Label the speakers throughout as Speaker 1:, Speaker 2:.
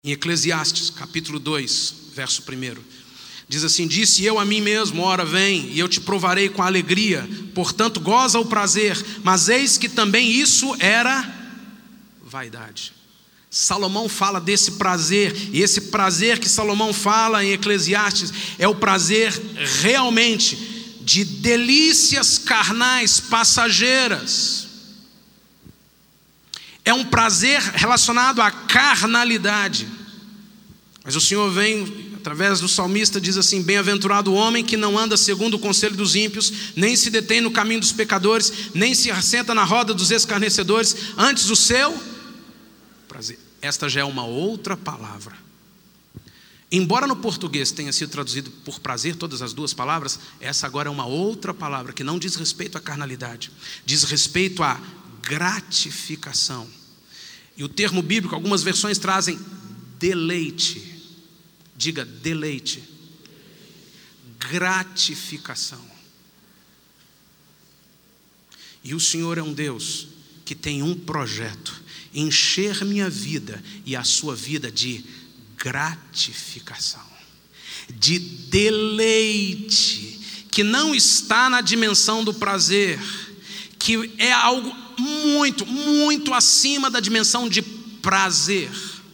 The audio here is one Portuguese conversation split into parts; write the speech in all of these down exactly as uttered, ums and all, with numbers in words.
Speaker 1: Em Eclesiastes, capítulo dois, verso primeiro, diz assim: disse eu a mim mesmo, ora vem, e eu te provarei com alegria, portanto goza o prazer, mas eis que também isso era vaidade. Salomão fala desse prazer, e esse prazer que Salomão fala em Eclesiastes é o prazer realmente de delícias carnais passageiras. É um prazer relacionado à carnalidade. Mas o Senhor vem, através do salmista, diz assim: bem-aventurado o homem que não anda segundo o conselho dos ímpios, nem se detém no caminho dos pecadores, nem se assenta na roda dos escarnecedores, antes o seu prazer. Esta já é uma outra palavra. Embora no português tenha sido traduzido por prazer todas as duas palavras, essa agora é uma outra palavra que não diz respeito à carnalidade, diz respeito à gratificação. E o termo bíblico, algumas versões trazem deleite. Diga deleite. Gratificação. E o Senhor é um Deus que tem um projeto: encher minha vida e a sua vida de gratificação, de deleite, que não está na dimensão do prazer, que é algo muito, muito acima da dimensão de prazer.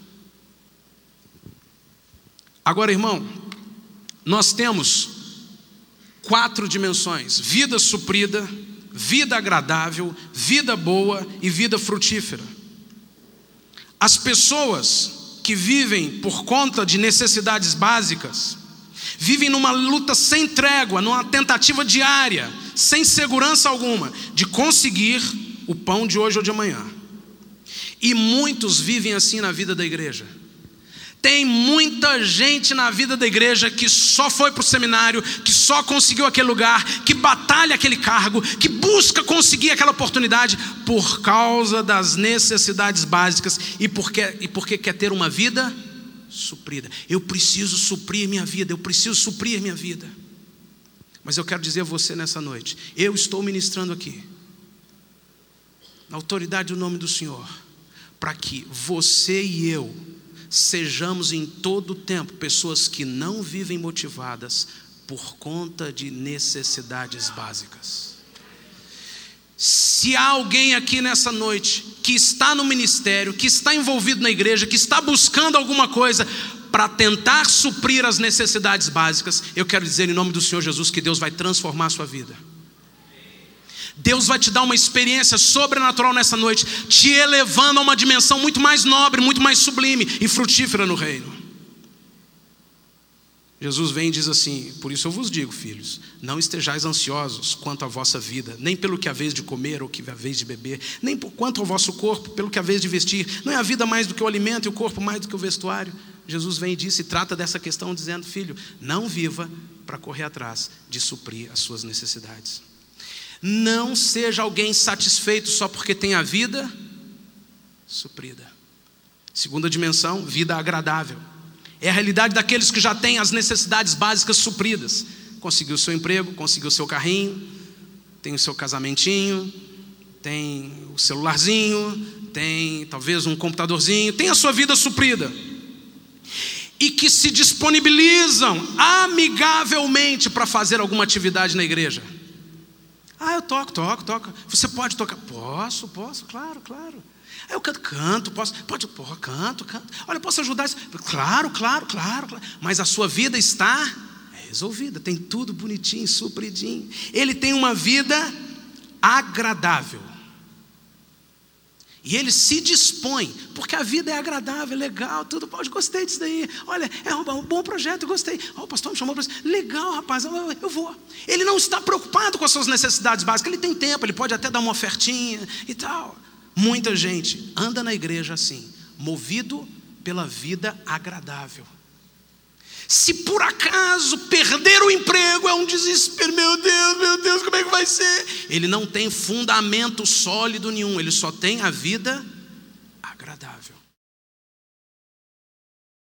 Speaker 1: Agora, irmão, nós temos quatro dimensões: vida suprida, vida agradável, vida boa e vida frutífera. As pessoas que vivem por conta de necessidades básicas vivem numa luta sem trégua, numa tentativa diária, sem segurança alguma, de conseguir o pão de hoje ou de amanhã. E muitos vivem assim na vida da igreja. Tem muita gente na vida da igreja que só foi para o seminário, que só conseguiu aquele lugar, que batalha aquele cargo, que busca conseguir aquela oportunidade por causa das necessidades básicas e porque, e porque quer ter uma vida suprida. Eu preciso suprir minha vida, eu preciso suprir minha vida. Mas eu quero dizer a você nessa noite, eu estou ministrando aqui, na autoridade do nome do Senhor, para que você e eu sejamos em todo o tempo pessoas que não vivem motivadas por conta de necessidades básicas. Se há alguém aqui nessa noite que está no ministério, que está envolvido na igreja, que está buscando alguma coisa para tentar suprir as necessidades básicas, eu quero dizer em nome do Senhor Jesus que Deus vai transformar a sua vida. Deus vai te dar uma experiência sobrenatural nessa noite, te elevando a uma dimensão muito mais nobre, muito mais sublime e frutífera no reino. Jesus vem e diz assim: por isso eu vos digo, filhos, não estejais ansiosos quanto à vossa vida, nem pelo que haveis de comer ou que haveis de beber, nem por quanto ao vosso corpo, pelo que haveis de vestir. Não é a vida mais do que o alimento e o corpo mais do que o vestuário? Jesus vem e diz, e trata dessa questão dizendo: filho, não viva para correr atrás de suprir as suas necessidades. Não seja alguém satisfeito só porque tem a vida suprida. Segunda dimensão, vida agradável. É a realidade daqueles que já têm as necessidades básicas supridas. Conseguiu o seu emprego, conseguiu o seu carrinho, tem o seu casamentinho, tem o celularzinho, tem talvez um computadorzinho, tem a sua vida suprida. E que se disponibilizam amigavelmente para fazer alguma atividade na igreja. Ah, eu toco, toco, toco. Você pode tocar? Posso, posso, claro, claro. Ah, eu canto, canto, posso, pode, porra, canto, canto. Olha, posso ajudar isso? Claro, claro, claro, claro. Mas a sua vida está resolvida, tem tudo bonitinho, supridinho. Ele tem uma vida agradável. E ele se dispõe, porque a vida é agradável, é legal, tudo, pode, gostei disso daí. Olha, é um bom projeto, gostei. Oh, o pastor me chamou para isso. Legal, rapaz, eu, eu vou. Ele não está preocupado com as suas necessidades básicas, ele tem tempo, ele pode até dar uma ofertinha e tal. Muita gente anda na igreja assim, movido pela vida agradável. Se por acaso perder o emprego, é um desespero, meu Deus, meu Deus, como é que vai ser? Ele não tem fundamento sólido nenhum, ele só tem a vida agradável.